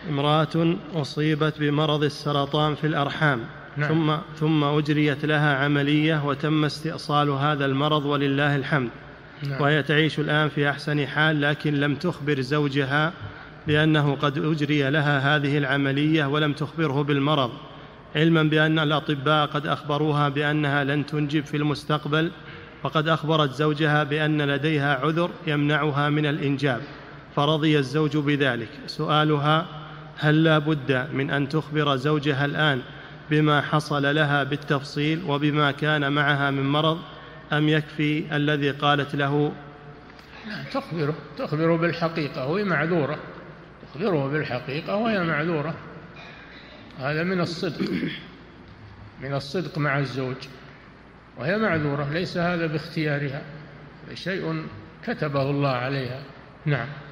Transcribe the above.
امرأة أصيبت بمرض السرطان في الأرحام. نعم. ثم أجريت لها عملية وتم استئصال هذا المرض ولله الحمد. نعم. وهي تعيش الآن في أحسن حال، لكن لم تخبر زوجها بأنه قد أجري لها هذه العملية ولم تخبره بالمرض، علما بأن الأطباء قد أخبروها بأنها لن تنجب في المستقبل، وقد أخبرت زوجها بأن لديها عذر يمنعها من الإنجاب، فرضي الزوج بذلك. سؤالها: هل لا بد من أن تخبر زوجها الآن بما حصل لها بالتفصيل وبما كان معها من مرض، أم يكفي الذي قالت له؟ تخبره بالحقيقة وهي معذورة، تخبره بالحقيقة وهي معذورة. هذا من الصدق مع الزوج، وهي معذورة، ليس هذا باختيارها، شيء كتبه الله عليها. نعم.